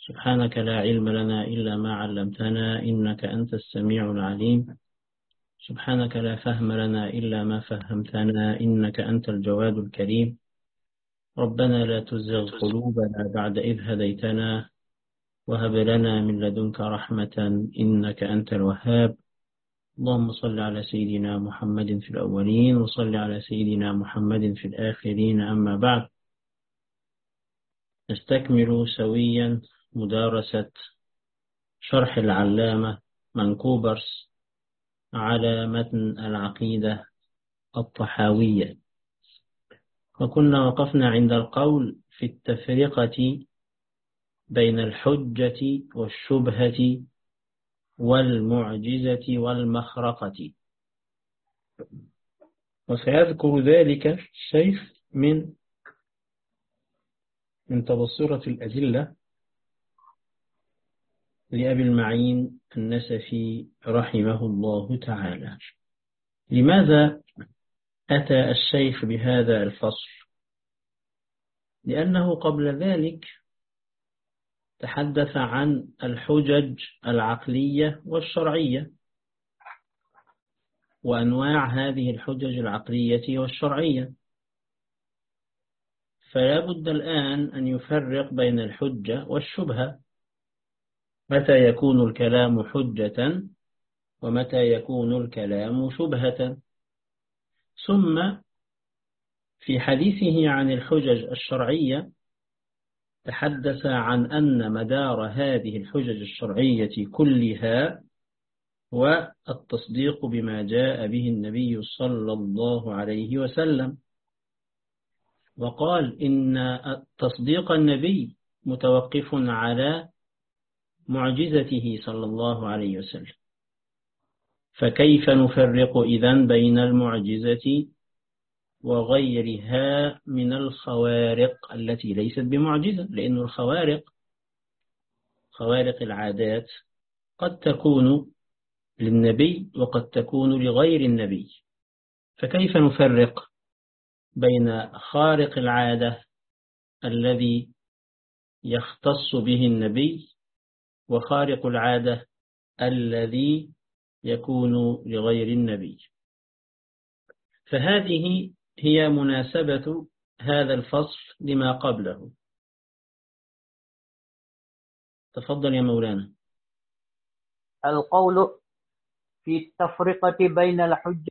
سبحانك لا علم لنا إلا ما علمتنا إنك أنت السميع العليم. سبحانك لا فهم لنا إلا ما فهمتنا إنك أنت الجواد الكريم. ربنا لا تزغ قلوبنا بعد إذ هديتنا وهب لنا من لدنك رحمة إنك أنت الوهاب. اللهم صل على سيدنا محمد في الأولين وصل على سيدنا محمد في الآخرين. أما بعد، نستكمل سويا مدارسة شرح العلامة منكوبرس على متن العقيدة الطحاوية، وكنا وقفنا عند القول في التفرقة بين الحجة والشبهة والمعجزة والمخرقة، وسيذكر ذلك الشيخ من تبصرة الأدلة لأبي المعين النسفي رحمه الله تعالى. لماذا أتى الشيخ بهذا الفصل؟ لأنه قبل ذلك تحدث عن الحجج العقلية والشرعية وأنواع هذه الحجج العقلية والشرعية، فلا بد الآن أن يفرق بين الحجة والشبهة، متى يكون الكلام حجة ومتى يكون الكلام شبهة. ثم في حديثه عن الحجج الشرعية تحدث عن أن مدار هذه الحجج الشرعية كلها والتصديق بما جاء به النبي صلى الله عليه وسلم، وقال إن تصديق النبي متوقف على معجزته صلى الله عليه وسلم، فكيف نفرق إذن بين المعجزة وغيرها من الخوارق التي ليست بمعجزة؟ لأن الخوارق، خوارق العادات، قد تكون للنبي وقد تكون لغير النبي، فكيف نفرق بين خارق العادة الذي يختص به النبي وخارق العادة الذي يكون لغير النبي؟ فهذه هي مناسبة هذا الفصل لما قبله. تفضل يا مولانا. القول في التفرقة بين الحجة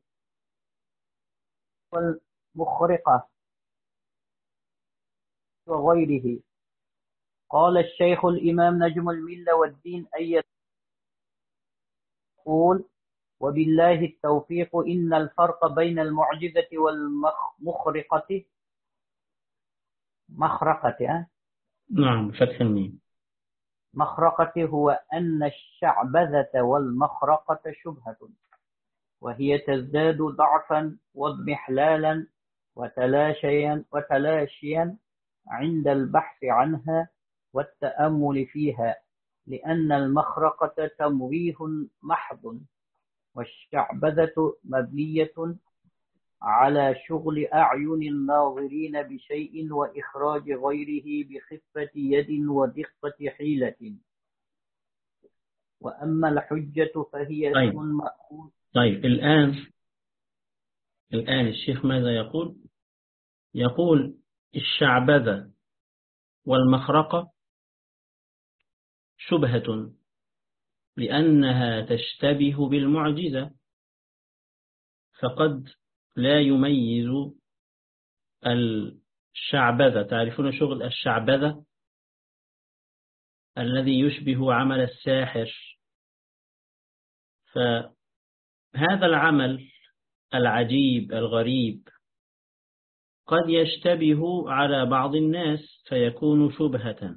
والمخرقة وغيره. قال الشيخ الإمام نجم الملة والدين أن يقول: وبالله التوفيق. إن الفرق بين المعجزة والمخرقة نعم، فتح الميم. مخرقة هو أن الشعبذة والمخرقة شبهة، وهي تزداد ضعفا واضمحلالا وتلاشيا عند البحث عنها والتأمل فيها، لأن المخرقة تمويه محض، والشعبذة مبنية على شغل أعين الناظرين بشيء وإخراج غيره بخفة يد ودقة حيلة. وأما الحجة فهي اسم مأخوذ. طيب الآن الشيخ ماذا يقول؟ يقول الشعبذة والمخرقة شبهة لأنها تشتبه بالمعجزة، فقد لا يميز الشعبذة. تعرفون شغل الشعبذة الذي يشبه عمل الساحر؟ فهذا العمل العجيب الغريب قد يشتبه على بعض الناس فيكون شبهة.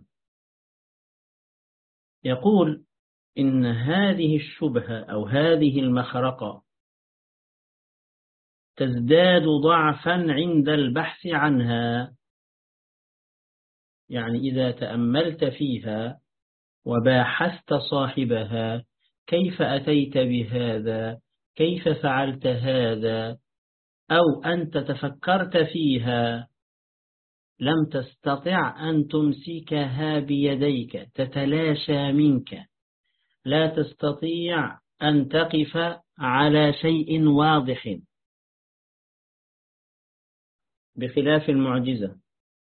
يقول إن هذه الشبهة أو هذه المخرقة تزداد ضعفا عند البحث عنها، يعني إذا تأملت فيها وباحثت صاحبها، كيف أتيت بهذا؟ كيف فعلت هذا؟ أو أنت تفكرت فيها لم تستطع أن تمسكها بيديك، تتلاشى منك، لا تستطيع أن تقف على شيء واضح، بخلاف المعجزة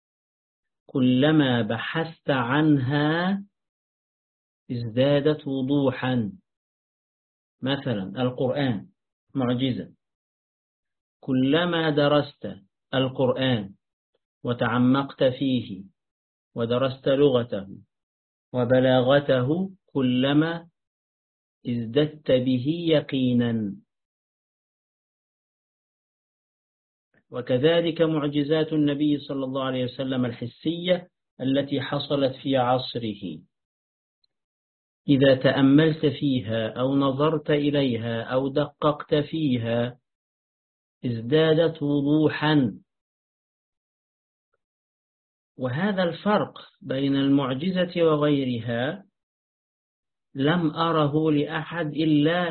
كلما بحثت عنها ازدادت وضوحا. مثلا القرآن معجزة، كلما درست القرآن وتعمقت فيه ودرست لغته وبلاغته كلما ازددت به يقينا. وكذلك معجزات النبي صلى الله عليه وسلم الحسية التي حصلت في عصره، إذا تأملت فيها أو نظرت إليها أو دققت فيها ازدادت وضوحا. وهذا الفرق بين المعجزة وغيرها لم أره لأحد إلا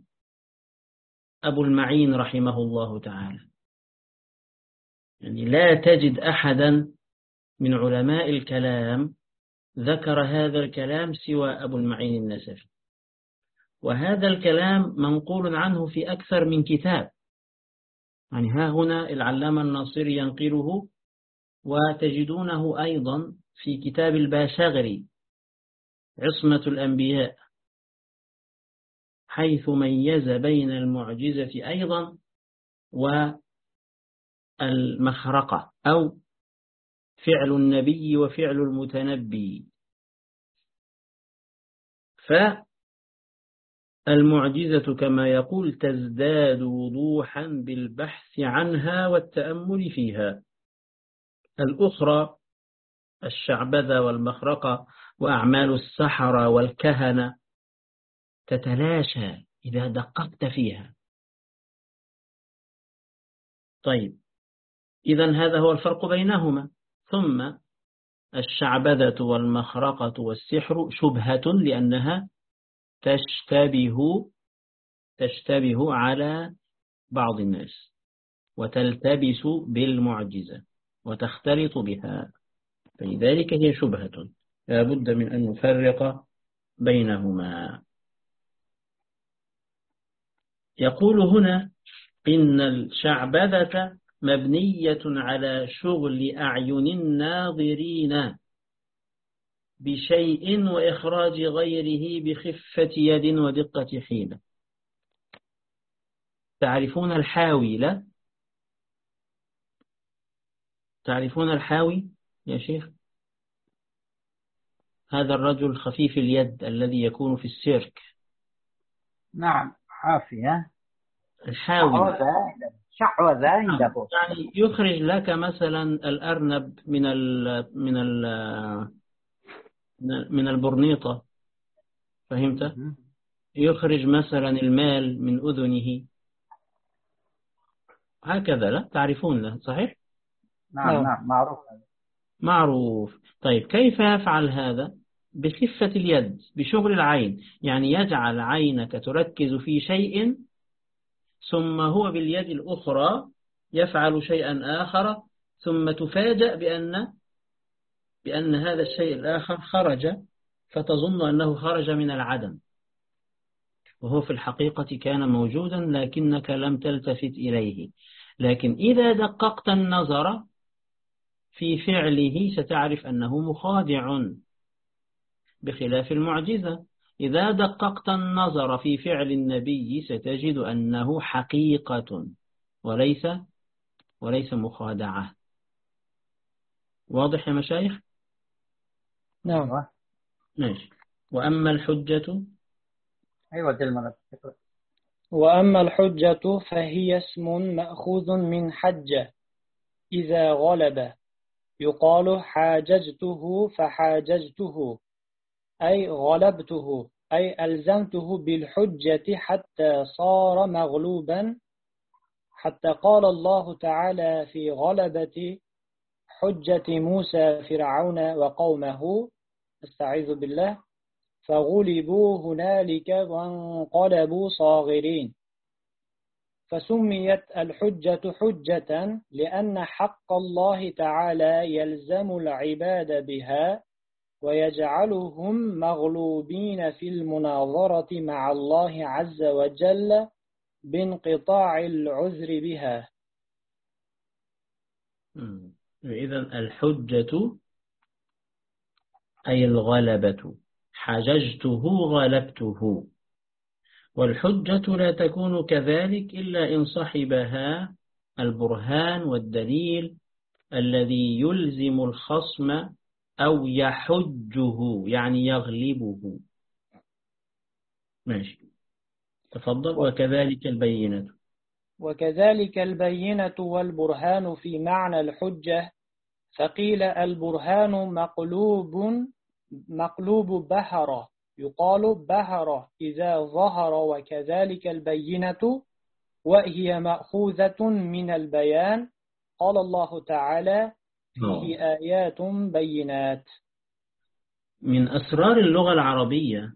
لأبو المعين رحمه الله تعالى. يعني لا تجد أحدا من علماء الكلام ذكر هذا الكلام سوى أبو المعين النسفي، وهذا الكلام منقول عنه في أكثر من كتاب. يعني ها هنا العلامة الناصري ينقله، وتجدونه أيضا في كتاب الباشغري عصمة الأنبياء، حيث ميز بين المعجزة أيضا والمخرقة أو فعل النبي وفعل المتنبي. فالمعجزة كما يقول تزداد وضوحا بالبحث عنها والتأمل فيها. الأخرى الشعبذة والمخرقة وأعمال السحرة والكهنة تتلاشى إذا دققت فيها. طيب، إذن هذا هو الفرق بينهما. ثم الشعبذة والمخرقة والسحر شبهة لأنها تشتبه على بعض الناس وتلتبس بالمعجزة وتختلط بها، فلذلك هي شبهة، لا بد من أن نفرق بينهما. يقول هنا إن الشعبذة مبنية على شغل أعين الناظرين بشيء وإخراج غيره بخفة يد ودقة حيلة. تعرفون الحاوي؟ لا تعرفون الحاوي يا شيخ؟ هذا الرجل خفيف اليد الذي يكون في السيرك. نعم، حافية الحاوي شعوذة عنده، يعني يخرج لك مثلا الأرنب من البرنيطة، فهمت؟ يخرج مثلا المال من أذنه، هكذا. لا تعرفون له صحيح؟ نعم معروف. معروف. طيب كيف يفعل هذا؟ بخفة اليد، بشغل العين، يعني يجعل عينك تركز في شيء ثم هو باليد الأخرى يفعل شيئا آخر، ثم تفاجأ بأن هذا الشيء الآخر خرج، فتظن أنه خرج من العدم، وهو في الحقيقة كان موجودا لكنك لم تلتفت إليه. لكن إذا دققت النظر في فعله ستعرف أنه مخادع، بخلاف المعجزة. إذا دققت النظر في فعل النبي ستجد أنه حقيقة وليس مخادعة. واضح يا مشايخ؟ نعم. ماشي. وأما الحجة، وأما الحجة فهي اسم مأخوذ من حجة إذا غلب، يقال حاججته فحاججته، أي غلبته، أي ألزمته بالحجة حتى صار مغلوبا، حتى قال الله تعالى في غلبة حجة موسى فرعون وقومه، استعيذ بالله، فغلبوا هنالك وانقلبوا صاغرين. فسميت الحجة حجة لأن حق الله تعالى يلزم العباد بها ويجعلهم مغلوبين في المناظرة مع الله عز وجل بانقطاع العذر بها. إذن الحجة أي الغلبة، حججته غلبته، والحجة لا تكون كذلك إلا إن صحبها البرهان والدليل الذي يلزم الخصم أو يحجه، يعني يغلبه. ماشي، تفضل. وكذلك البينة. وكذلك البينة والبرهان في معنى الحجة، فقيل البرهان مقلوب بهر، يقال بهر إذا ظهر، وكذلك البينة وهي مأخوذة من البيان. قال الله تعالى فيه آيات بينات. من أسرار اللغة العربية،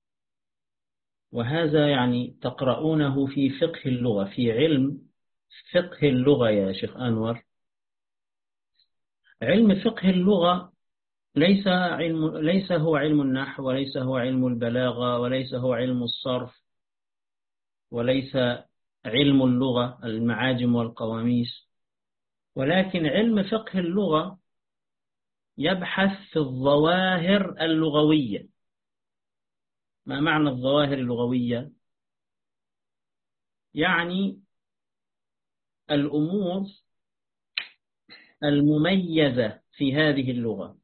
وهذا يعني تقرؤونه في فقه اللغة، في علم فقه اللغة يا شيخ أنور. علم فقه اللغة ليس هو علم النحو، وليس هو علم البلاغة، وليس هو علم الصرف، وليس علم اللغة المعاجم والقواميس، ولكن علم فقه اللغة يبحث في الظواهر اللغوية. ما معنى الظواهر اللغوية؟ يعني الأمور المميزة في هذه اللغة،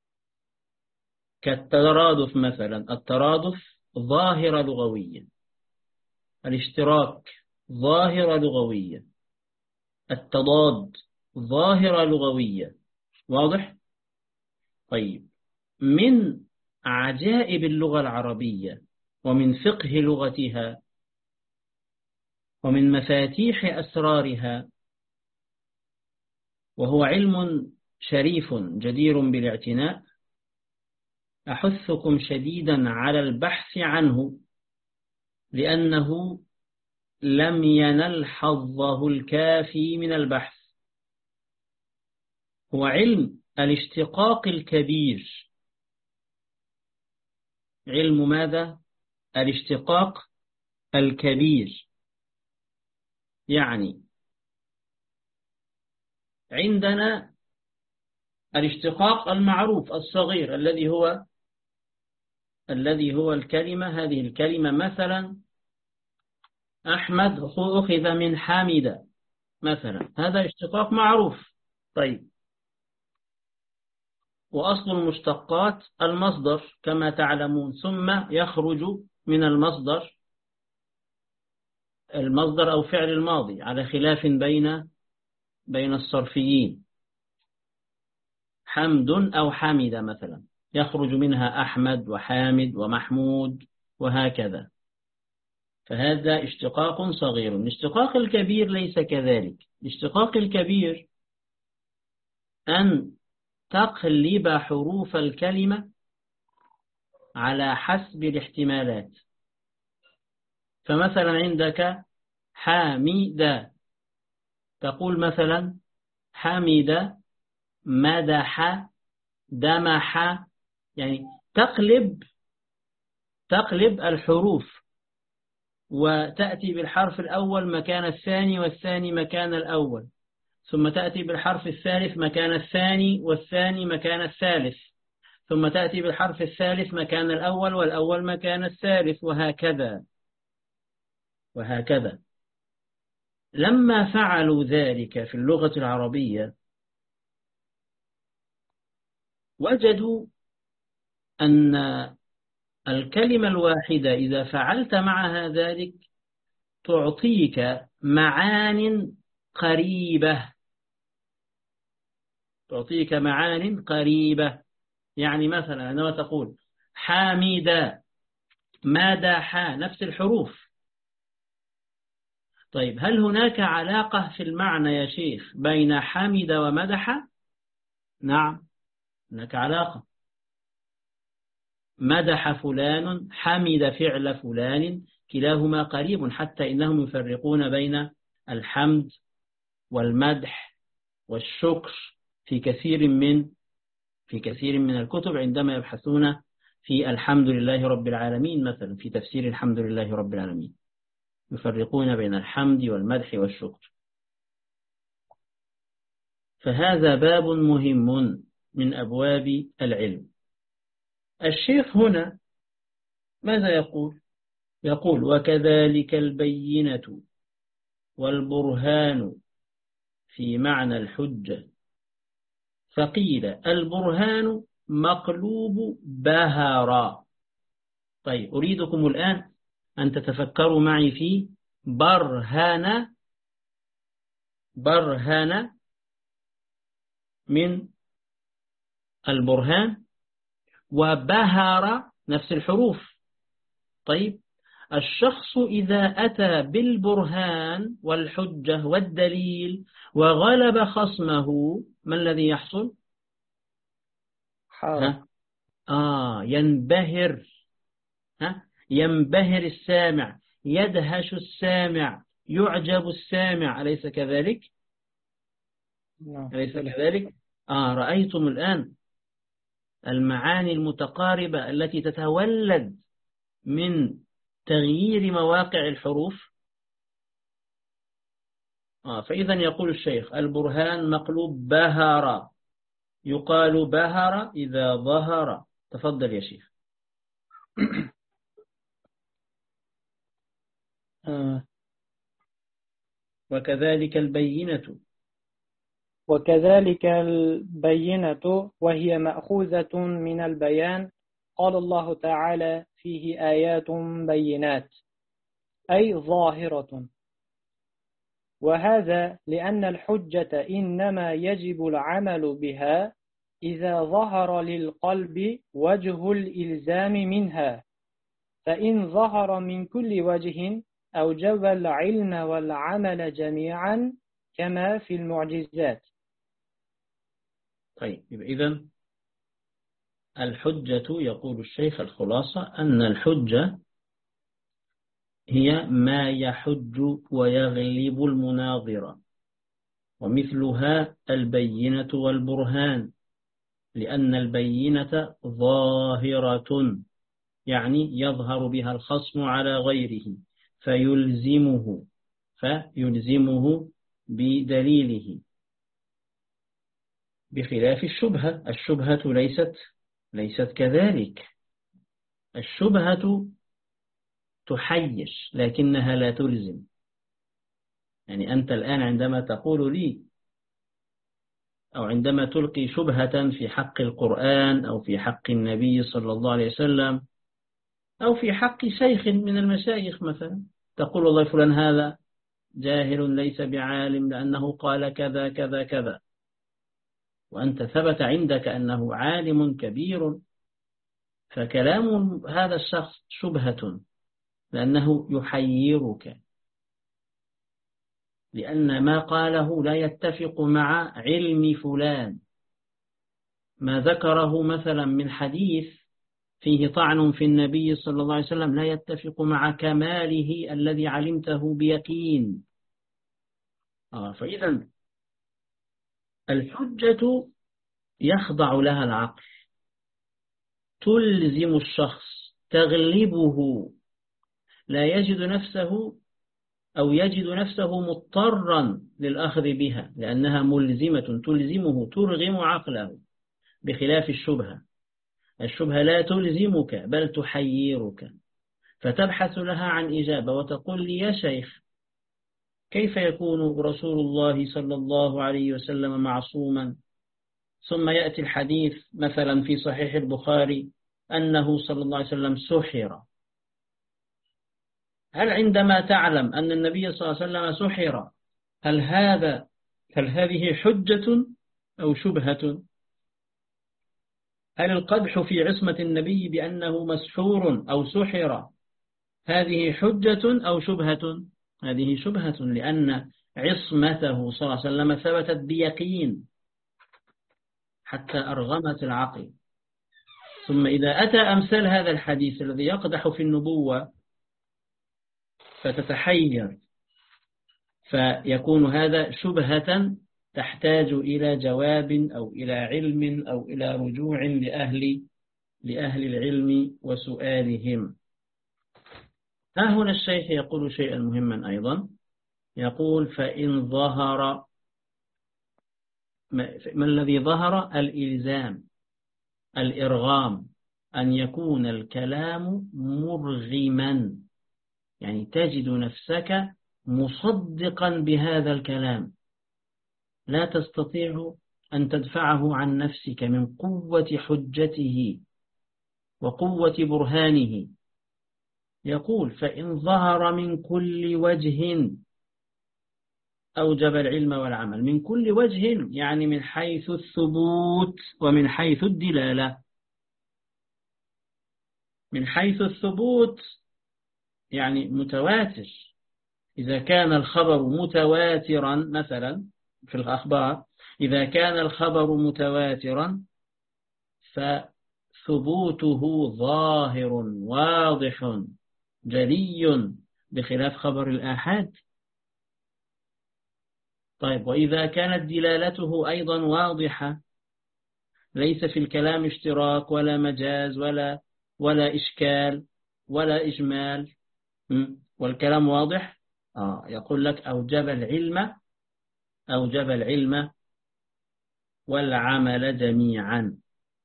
كالترادف مثلا. الترادف ظاهرة لغوية، الاشتراك ظاهرة لغوية، التضاد ظاهرة لغوية. واضح؟ طيب، من عجائب اللغة العربية ومن فقه لغتها ومن مفاتيح أسرارها، وهو علم شريف جدير بالاعتناء، أحثكم شديدا على البحث عنه، لأنه لم ينل حظه الكافي من البحث. هو علم الاشتقاق الكبير. علم ماذا؟ الاشتقاق الكبير. يعني عندنا الاشتقاق المعروف الصغير الذي هو الكلمة. هذه الكلمة مثلا أحمد أخذ من حامد مثلا، هذا اشتقاق معروف. طيب، وأصل المشتقات المصدر كما تعلمون، ثم يخرج من المصدر أو فعل الماضي، على خلاف بين الصرفيين. حمد أو حامد مثلا، يخرج منها أحمد وحامد ومحمود وهكذا. فهذا اشتقاق صغير. الاشتقاق الكبير ليس كذلك. الاشتقاق الكبير أن تقلب حروف الكلمة على حسب الاحتمالات. فمثلا عندك حامد، تقول مثلا حمد، مدح، دمح، يعني تقلب الحروف، وتأتي بالحرف الأول مكان الثاني، والثاني مكان الأول، ثم تأتي بالحرف الثالث مكان الثاني، والثاني مكان الثالث، ثم تأتي بالحرف الثالث مكان الأول، والأول مكان الثالث، وهكذا. لما فعلوا ذلك في اللغة العربية، وجدوا أن الكلمة الواحدة إذا فعلت معها ذلك تعطيك معان قريبة. يعني مثلا عندما تقول حامد، مدح، نفس الحروف. طيب، هل هناك علاقة في المعنى يا شيخ بين حمد ومدح؟ نعم، هناك علاقة. مدح فلان، حمد فعل فلان، كلاهما قريب، حتى إنهم يفرقون بين الحمد والمدح والشكر في كثير من الكتب عندما يبحثون في الحمد لله رب العالمين، مثلا في تفسير الحمد لله رب العالمين يفرقون بين الحمد والمدح والشكر. فهذا باب مهم من أبواب العلم. الشيخ هنا ماذا يقول؟ يقول: وكذلك البينة والبرهان في معنى الحجة. فقيل البرهان مقلوب بهرا. طيب، أريدكم الآن أن تتفكروا معي في برهان من البرهان، وبهر نفس الحروف. طيب، الشخص إذا أتى بالبرهان والحجة والدليل وغلب خصمه، ما الذي يحصل؟ ينبهر. ينبهر السامع، يدهش السامع، يعجب السامع، أليس كذلك؟ أليس كذلك؟ رأيتم الآن المعاني المتقاربة التي تتولد من تغيير مواقع الحروف. فإذا يقول الشيخ: البرهان مقلوب بهر، يقال بهر إذا ظهر. تفضل يا شيخ. وكذلك البينة وهي مأخوذة من البيان. قال الله تعالى: فيه آيات بينات، أي ظاهرة. وهذا لأن الحجة إنما يجب العمل بها إذا ظهر للقلب وجه الإلزام منها، فإن ظهر من كل وجه أوجب العلم والعمل جميعا كما في المعجزات. طيب، إذن الحجة، يقول الشيخ الخلاصة أن الحجة هي ما يحج ويغلب المناظرة، ومثلها البينة والبرهان، لأن البينة ظاهرة، يعني يظهر بها الخصم على غيره فيلزمه بدليله، بخلاف الشبهة ليست كذلك. الشبهة تحيش لكنها لا تلزم. يعني أنت الآن عندما تقول لي أو عندما تلقي شبهة في حق القرآن أو في حق النبي صلى الله عليه وسلم أو في حق شيخ من المشايخ مثلا، تقول والله فلان هذا جاهل ليس بعالم لأنه قال كذا كذا كذا، وأنت ثبت عندك أنه عالم كبير، فكلام هذا الشخص شبهة، لأنه يحيرك، لأن ما قاله لا يتفق مع علم فلان. ما ذكره مثلا من حديث فيه طعن في النبي صلى الله عليه وسلم لا يتفق مع كماله الذي علمته بيقين. فإذا الحجة يخضع لها العقل، تلزم الشخص، تغلبه، لا يجد نفسه أو يجد نفسه مضطرا للأخذ بها، لأنها ملزمة تلزمه، ترغم عقله، بخلاف الشبهة لا تلزمك بل تحيرك، فتبحث لها عن إجابة وتقول لي: يا شيخ، كيف يكون رسول الله صلى الله عليه وسلم معصوما، ثم يأتي الحديث مثلا في صحيح البخاري أنه صلى الله عليه وسلم سحر؟ هل عندما تعلم أن النبي صلى الله عليه وسلم سحر هل هذه حجة أو شبهة؟ هل القدح في عصمة النبي بأنه مسحور أو سحر هذه حجة أو شبهة؟ هذه شبهة، لأن عصمته صلى الله عليه وسلم ثبتت بيقين حتى أرغمت العقل. ثم إذا أتى أمثال هذا الحديث الذي يقدح في النبوة فتتحير، فيكون هذا شبهة تحتاج إلى جواب أو إلى علم أو إلى رجوع لأهل العلم وسؤالهم. ها هنا الشيخ يقول شيئا مهما أيضا، يقول فإن ظهر، ما الذي ظهر؟ الإلزام، الإرغام، أن يكون الكلام مرغما، يعني تجد نفسك مصدقا بهذا الكلام، لا تستطيع أن تدفعه عن نفسك من قوة حجته وقوة برهانه. يقول فإن ظهر من كل وجه أوجب العلم والعمل. من كل وجه يعني من حيث الثبوت ومن حيث الدلالة. من حيث الثبوت يعني متواتر، إذا كان الخبر متواترا مثلا في الأخبار، إذا كان الخبر متواترا فثبوته ظاهر واضح جلي بخلاف خبر الآحاد. طيب وإذا كانت دلالته أيضا واضحة، ليس في الكلام اشتراك ولا مجاز ولا إشكال ولا إجمال، والكلام واضح، يقول لك أوجب العلم والعمل جميعا.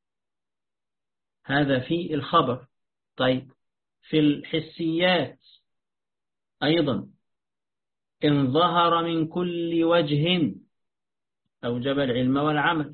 هذا في الخبر. طيب في الحسيات أيضا إن ظهر من كل وجه أوجب العلم والعمل.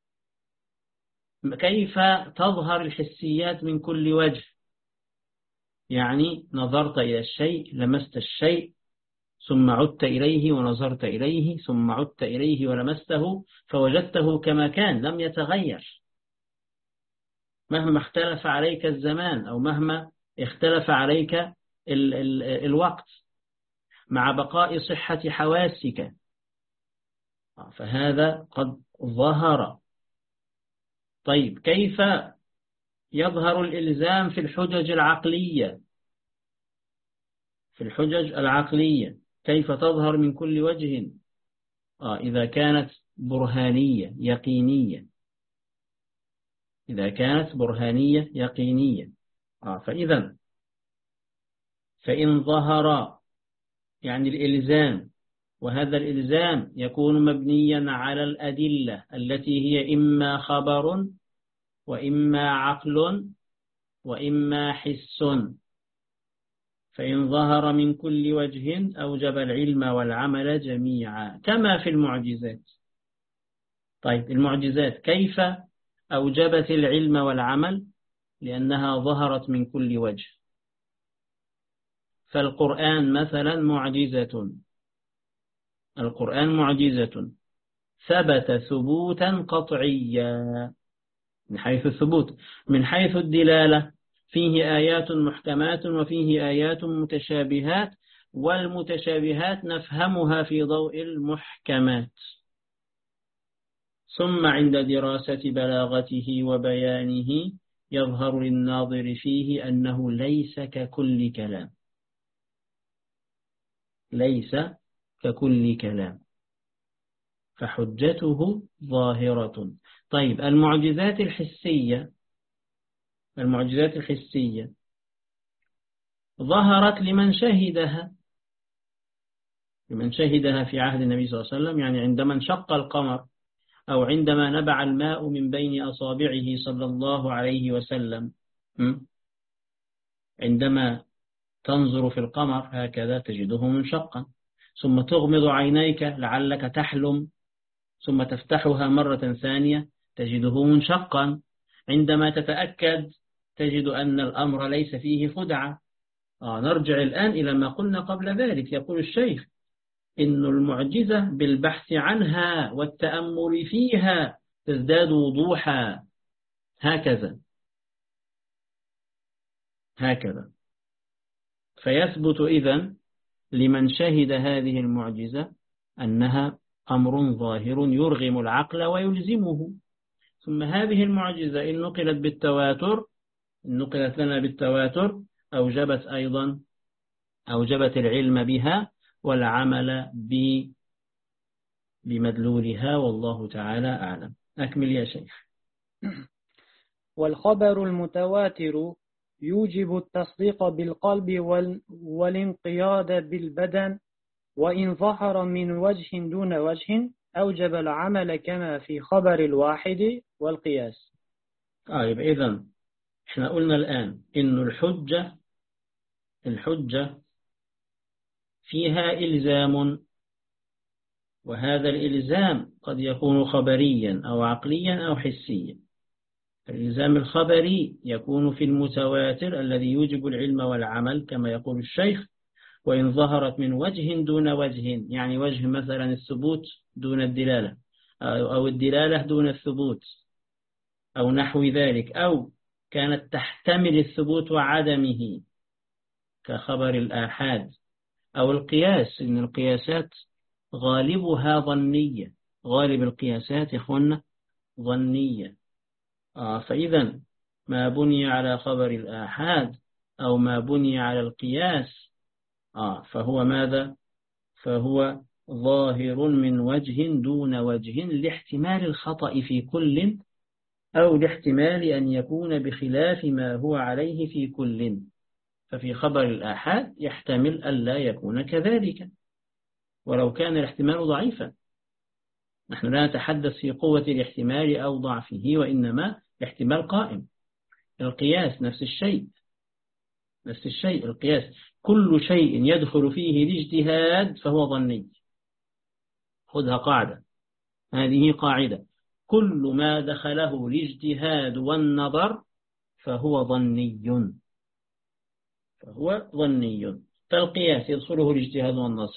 كيف تظهر الحسيات من كل وجه؟ يعني نظرت إلى الشيء، لمست الشيء، ثم عدت إليه ونظرت إليه، ثم عدت إليه ولمسته، فوجدته كما كان لم يتغير مهما اختلف عليك الزمان أو مهما اختلف عليك الوقت، مع بقاء صحة حواسك، فهذا قد ظهر. طيب كيف يظهر الإلزام في الحجج العقلية؟ في الحجج العقلية كيف تظهر من كل وجه؟ إذا كانت برهانية يقينية، إذا كانت برهانية يقينية. فإن ظهر يعني الإلزام، وهذا الإلزام يكون مبنيا على الأدلة التي هي إما خبر وإما عقل وإما حس. فإن ظهر من كل وجه أوجب العلم والعمل جميعا، كما في المعجزات. طيب المعجزات كيف أوجبت العلم والعمل؟ لأنها ظهرت من كل وجه. فالقرآن مثلا معجزة، القرآن معجزة ثبت ثبوتا قطعيا من حيث الثبوت. من حيث الدلالة فيه آيات محكمات وفيه آيات متشابهات، والمتشابهات نفهمها في ضوء المحكمات. ثم عند دراسة بلاغته وبيانه يظهر للناظر فيه أنه ليس ككل كلام، ليس ككل كلام، فحجته ظاهرة. طيب المعجزات الحسية، المعجزات الحسية ظهرت لمن شهدها، لمن شهدها في عهد النبي صلى الله عليه وسلم، يعني عندما انشق القمر أو عندما نبع الماء من بين أصابعه صلى الله عليه وسلم، عندما تنظر في القمر هكذا تجده منشقا، ثم تغمض عينيك لعلك تحلم، ثم تفتحها مرة ثانية تجده منشقا. عندما تتأكد تجد أن الأمر ليس فيه خدعة. نرجع الآن إلى ما قلنا قبل ذلك. يقول الشيخ إن المعجزة بالبحث عنها والتأمل فيها تزداد وضوحا، هكذا فيثبت إذن لمن شهد هذه المعجزة أنها أمر ظاهر يرغم العقل ويلزمه. ثم هذه المعجزة إن نقلت لنا بالتواتر أوجبت أيضا أوجبت العلم بها والعمل بمدلولها، والله تعالى أعلم. أكمل يا شيخ. والخبر المتواتر يوجب التصديق بالقلب والانقياد بالبدن، وإن ظهر من وجه دون وجه أوجب العمل كما في خبر الواحد والقياس. يبقى إذن احنا قلنا الآن إن الحجة فيها إلزام، وهذا الإلزام قد يكون خبريا أو عقليا أو حسيا. الإلزام الخبري يكون في المتواتر الذي يوجب العلم والعمل كما يقول الشيخ، وإن ظهرت من وجه دون وجه، يعني وجه مثلا الثبوت دون الدلالة، أو الدلالة دون الثبوت أو نحو ذلك، أو كانت تحتمل الثبوت وعدمه كخبر الآحاد، أو القياس، إن القياسات غالبها ظنية، غالب القياسات يا أخوانا ظنية. فإذا ما بني على خبر الآحاد أو ما بني على القياس فهو ماذا؟ فهو ظاهر من وجه دون وجه لاحتمال الخطأ في كل، أو لاحتمال أن يكون بخلاف ما هو عليه في كل. ففي خبر الآحاد يحتمل ألا يكون كذلك ولو كان الاحتمال ضعيفا. نحن لا نتحدث في قوة الاحتمال أو ضعفه، وإنما الاحتمال قائم. القياس نفس الشيء. القياس كل شيء يدخل فيه الاجتهاد فهو ظني. خذها قاعدة، هذه قاعدة: كل ما دخله الاجتهاد والنظر فهو ظني. فالقياس يدخله الاجتهاد والنظر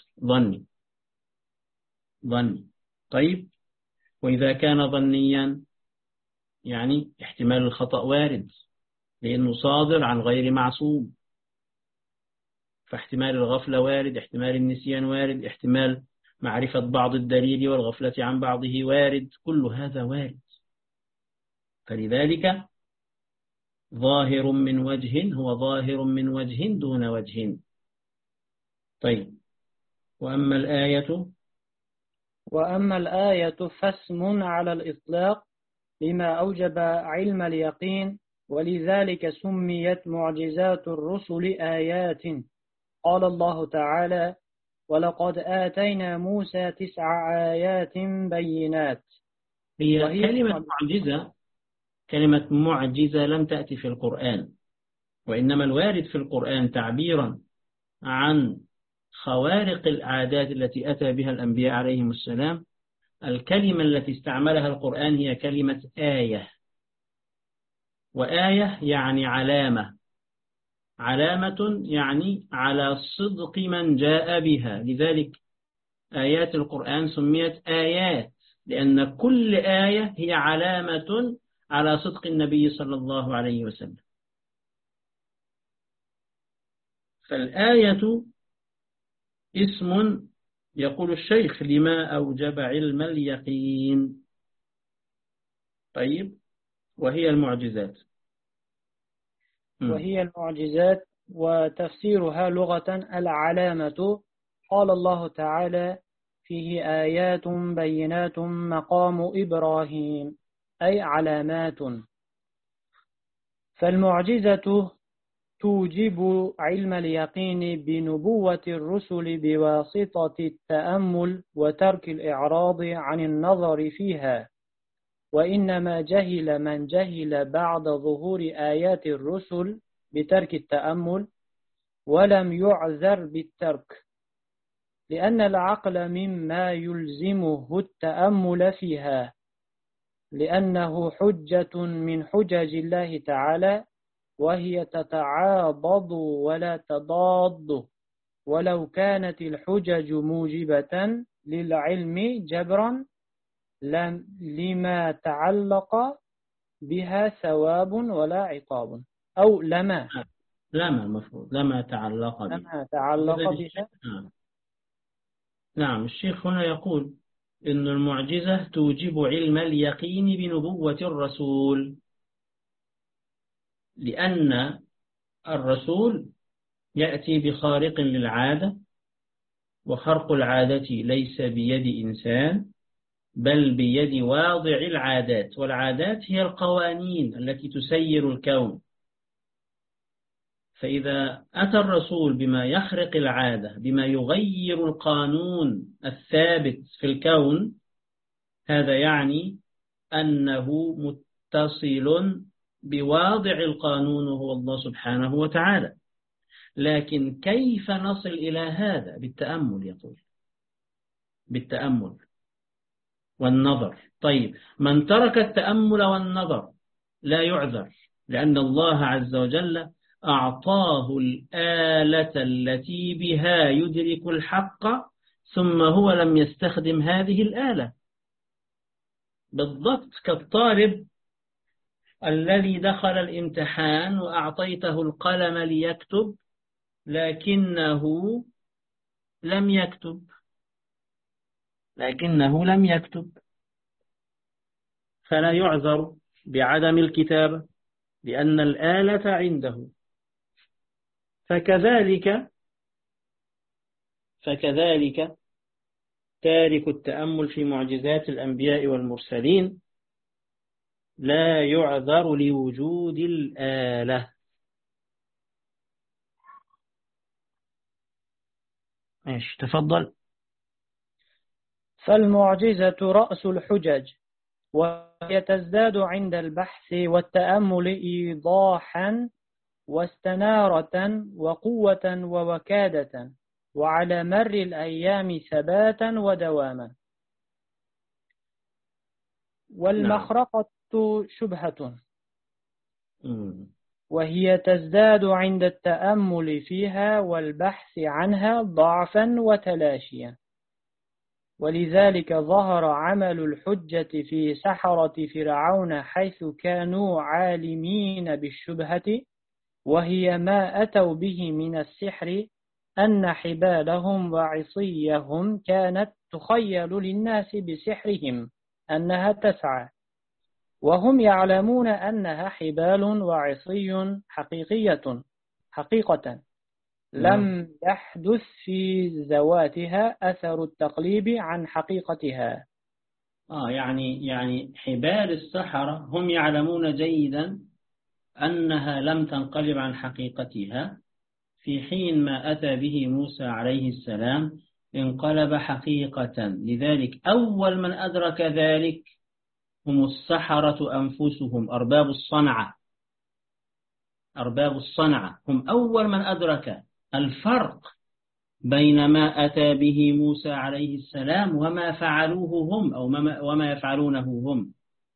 ظني. طيب، وإذا كان ظنيا يعني احتمال الخطأ وارد، لأنه صادر عن غير معصوم، فاحتمال الغفلة وارد، احتمال النسيان وارد، احتمال معرفة بعض الدليل والغفلة عن بعضه وارد، كل هذا وارد. فلذلك ظاهر من وجه هو ظاهر من وجه دون وجه. طيب، وأما الآية فاسم على الإطلاق لما أوجب علم اليقين، ولذلك سميت معجزات الرسل آيات. قال الله تعالى: ولقد آتينا موسى 9 آيات بينات. هي كلمة معجزة لم تأتي في القرآن، وإنما الوارد في القرآن تعبيرا عن خوارق العادات التي أتى بها الأنبياء عليهم السلام. الكلمة التي استعملها القرآن هي كلمة آية، وآية يعني علامة يعني على صدق من جاء بها. لذلك آيات القرآن سميت آيات، لأن كل آية هي علامة على صدق النبي صلى الله عليه وسلم. فالآية اسم، يقول الشيخ، لما أوجب علم اليقين. طيب، وهي المعجزات. وتفسيرها لغة العلامة. قال الله تعالى: فيه آيات بينات مقام إبراهيم، أي علامات. فالمعجزة توجب علم اليقين بنبوة الرسل بواسطة التأمل وترك الإعراض عن النظر فيها. وإنما جهل من جهل بعد ظهور آيات الرسل بترك التأمل ولم يعذر بالترك، لأن العقل مما يلزمه التأمل فيها، لأنه حجة من حجج الله تعالى، وهي تتعاضد ولا تضاد. ولو كانت الحجج موجبة للعلم جبرا لما تعلق بها ثواب ولا عقاب، أو لما المفروض لما تعلق بها. نعم، الشيخ هنا يقول إن المعجزة توجب علم اليقين بنبوة الرسول، لأن الرسول يأتي بخارق للعادة، وخرق العادة ليس بيد إنسان بل بيد واضع العادات، والعادات هي القوانين التي تسير الكون. فإذا أتى الرسول بما يخرق العادة، بما يغير القانون الثابت في الكون، هذا يعني أنه متصل بواضع القانون هو الله سبحانه وتعالى. لكن كيف نصل إلى هذا؟ بالتأمل، يقول بالتأمل والنظر. طيب، من ترك التأمل والنظر لا يعذر، لأن الله عز وجل أعطاه الآلة التي بها يدرك الحق، ثم هو لم يستخدم هذه الآلة. بالضبط كالطالب الذي دخل الامتحان وأعطيته القلم ليكتب لكنه لم يكتب، فلا يعذر بعدم الكتابة لأن الآلة عنده. فكذلك تارك التأمل في معجزات الأنبياء والمرسلين لا يعذر لوجود الآلة. ماشي، تفضل. فالمعجزة رأس الحجج، وهي تزداد عند البحث والتأمل إيضاحا واستنارة وقوة ووكادة، وعلى مر الأيام ثباتا ودواما. والمخرقة شبهة، وهي تزداد عند التأمل فيها والبحث عنها ضعفا وتلاشيا. ولذلك ظهر عمل الحجة في سحرة فرعون، حيث كانوا عالمين بالشبهة، وهي ما أتوا به من السحر، أن حبالهم وعصيهم كانت تخيل للناس بسحرهم أنها تسعى، وهم يعلمون أنها حبال وعصي حقيقة لم يحدث في ذواتها أثر التقليب عن حقيقتها. يعني حبال السحرة هم يعلمون جيدا أنها لم تنقلب عن حقيقتها، في حين ما أتى به موسى عليه السلام انقلب حقيقة. لذلك أول من أدرك ذلك هم السحرة أنفسهم، أرباب الصنعة هم أول من أدرك الفرق بين ما أتى به موسى عليه السلام وما فعلوه هم، أو وما يفعلونه هم.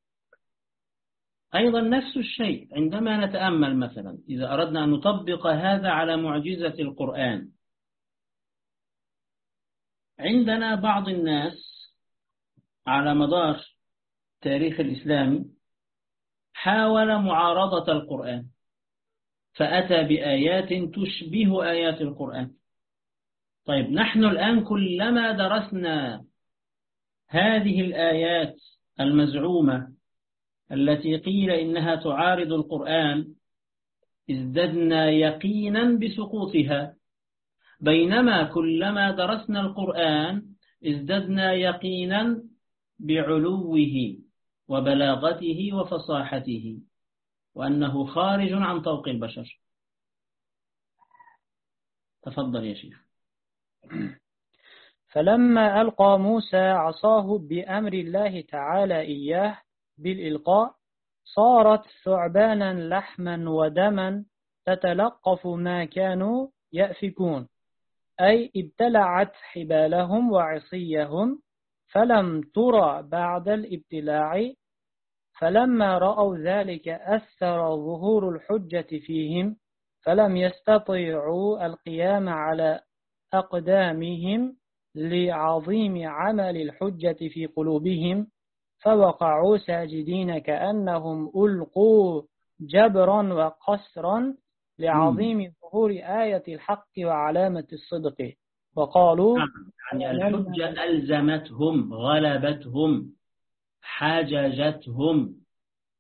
أيضا نفس الشيء عندما نتأمل مثلا، إذا أردنا أن نطبق هذا على معجزة القرآن، عندنا بعض الناس على مدار التاريخ الإسلامي حاول معارضة القرآن، فأتى بآيات تشبه آيات القرآن. طيب، نحن الآن كلما درسنا هذه الآيات المزعومة التي قيل إنها تعارض القرآن ازددنا يقينا بسقوطها، بينما كلما درسنا القرآن ازددنا يقينا بعلوه وبلاغته وفصاحته، وأنه خارج عن طوق البشر. تفضل يا شيخ. فلما ألقى موسى عصاه بأمر الله تعالى إياه بالإلقاء، صارت ثعبانا لحما ودما تتلقف ما كانوا يأفكون، أي ابتلعت حبالهم وعصيهم، فلم ترى بعد الابتلاع. فلما رأوا ذلك أثر ظهور الحجة فيهم، فلم يستطيعوا القيام على أقدامهم لعظيم عمل الحجة في قلوبهم، فوقعوا ساجدين كأنهم ألقوا جبرا وقسرا لعظيم ظهور آية الحق وعلامة الصدق، وقالوا يعني الحجة ألزمتهم، غلبتهم، حاججتهم،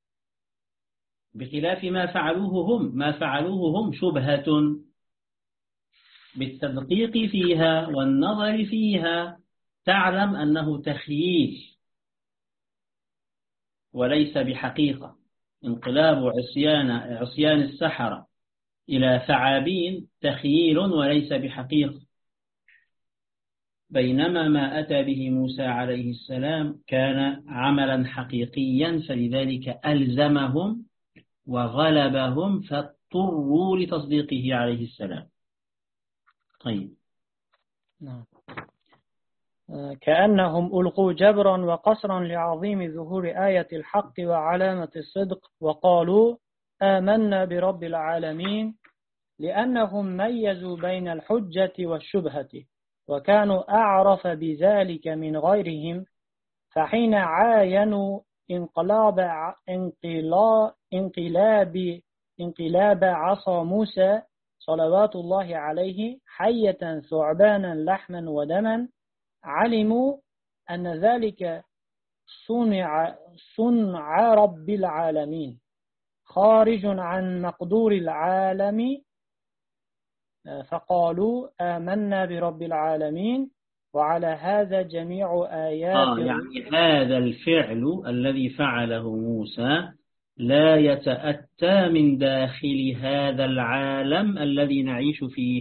بخلاف ما فعلوه هم شبهة. بالتدقيق فيها والنظر فيها تعلم أنه تخييل وليس بحقيقة. انقلاب عصيان السحرة إلى ثعابين تخييل وليس بحقيقة، بينما ما أتى به موسى عليه السلام كان عملا حقيقيا، فلذلك ألزمهم وغلبهم فاضطروا لتصديقه عليه السلام. طيب. نعم. كأنهم ألقوا جبرا وقصرا لعظيم ظهور آية الحق وعلامة الصدق، وقالوا آمنا برب العالمين، لأنهم ميزوا بين الحجة والشبهة وكانوا أعرف بذلك من غيرهم. فحين عاينوا انقلاب عصا موسى صلوات الله عليه حية ثعبانا لحما ودما، علموا أن ذلك صنع رب العالمين خارج عن مقدور العالم، فقالوا آمنا برب العالمين. وعلى هذا جميع آيات يعني هذا الفعل الذي فعله موسى لا يتأتى من داخل هذا العالم الذي نعيش فيه،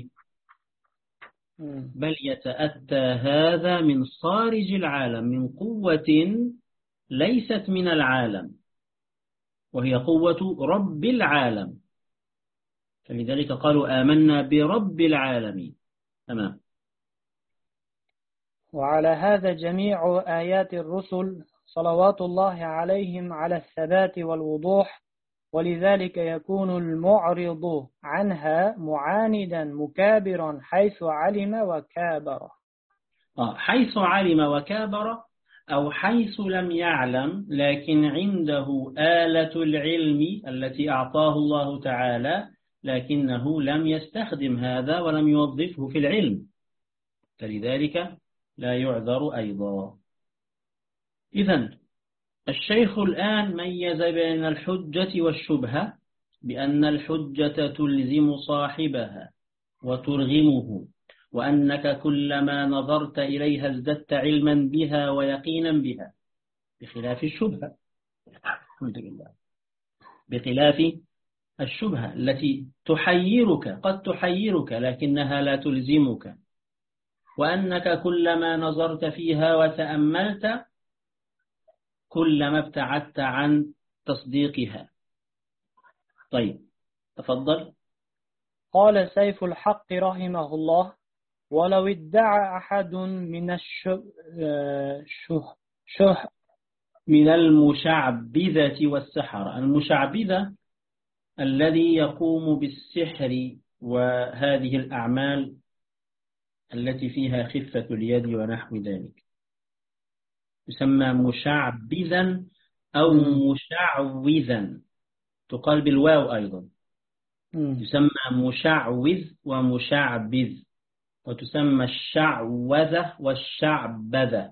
بل يتأتى هذا من خارج العالم، من قوة ليست من العالم، وهي قوة رب العالم، فلذلك قالوا آمنا برب العالمين. تمام. وعلى هذا جميع آيات الرسل صلوات الله عليهم على الثبات والوضوح، ولذلك يكون المعرض عنها معاندا مكابرا حيث علم وكابر. حيث علم وكابر، أو حيث لم يعلم لكن عنده آلة العلم التي أعطاه الله تعالى، لكنه لم يستخدم هذا ولم يوظفه في العلم، فلذلك لا يعذر أيضا. إذن الشيخ الآن ميز بين الحجة والشبهة بأن الحجة تلزم صاحبها وترغمه، وأنك كلما نظرت إليها ازددت علما بها ويقينا بها، بخلاف الشبهة. بخلاف الشبهة التي تحيرك، قد تحيرك لكنها لا تلزمك، وأنك كلما نظرت فيها وتأملت كلما ابتعدت عن تصديقها. طيب تفضل. قال سيف الحق رحمه الله: ولو ادعى أحد من المشعبذة والسحرة. المشعبذة الذي يقوم بالسحر وهذه الأعمال التي فيها خفة اليد ونحو ذلك، يسمى مشعبذا أو مشعوذا، تقال بالواو أيضا، يسمى مشعوذ ومشعبذ، وتسمى الشعوذة والشعبذة.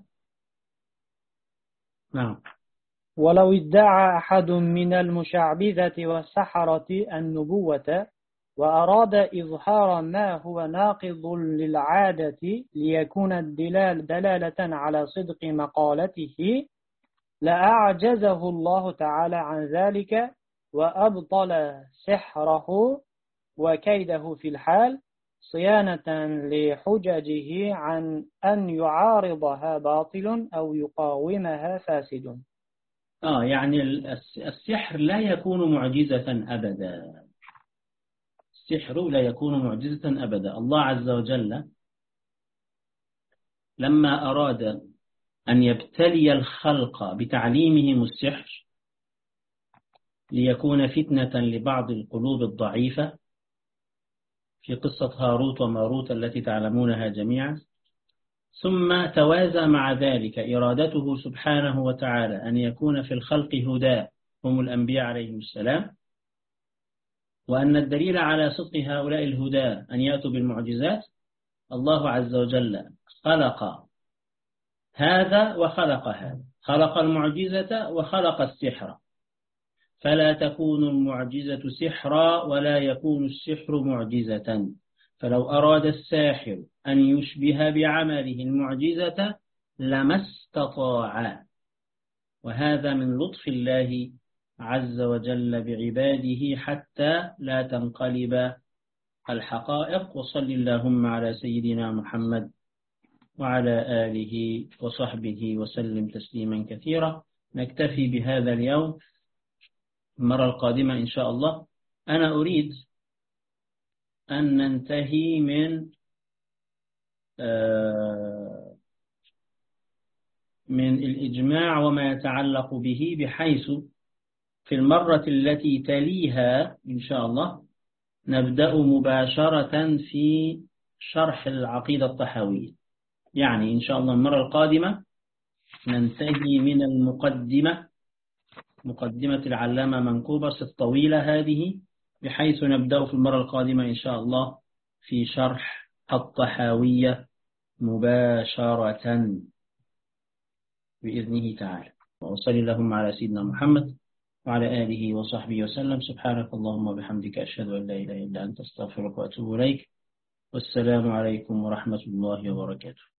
نعم. ولو ادعى أحد من المشعبذة والسحرة النبوة وأراد إظهار ما هو ناقض للعادة ليكون دلالة على صدق مقالته، لأعجزه الله تعالى عن ذلك وأبطل سحره وكيده في الحال، صيانة لحججه عن أن يعارضها باطل أو يقاومها فاسد. يعني السحر لا يكون معجزة أبدا. السحر لا يكون معجزة أبدا. الله عز وجل لما أراد أن يبتلي الخلق بتعليمهم السحر ليكون فتنة لبعض القلوب الضعيفة، في قصة هاروت وماروت التي تعلمونها جميعا، ثم توازى مع ذلك إرادته سبحانه وتعالى أن يكون في الخلق هدى هم الأنبياء عليهم السلام، وأن الدليل على صدق هؤلاء الهدى أن يأتوا بالمعجزات. الله عز وجل خلق هذا وخلق هذا، خلق المعجزة وخلق السحر، فلا تكون المعجزة سحرا ولا يكون السحر معجزة، فلو أراد الساحر أن يشبه بعمله المعجزة لما استطاع، وهذا من لطف الله عز وجل بعباده حتى لا تنقلب الحقائق. وصل اللهم على سيدنا محمد وعلى آله وصحبه وسلم تسليما كثيرا. نكتفي بهذا اليوم، المرة القادمة إن شاء الله أنا أريد أن ننتهي من الإجماع وما يتعلق به، بحيث في المرة التي تليها إن شاء الله نبدأ مباشرة في شرح العقيدة الطحاوية. يعني إن شاء الله المرة القادمة ننتهي من مقدمة العلامة منكوبس الطويلة هذه، بحيث نبدأ في المرة القادمة إن شاء الله في شرح الطحاوية مباشرة بإذنه تعالى. وصلي اللهم على سيدنا محمد وعلى آله وصحبه وسلم. سبحانك اللهم وبحمدك أشهد أن لا إله إلا أنت، استغفرك وأتوب إليك. والسلام عليكم ورحمة الله وبركاته.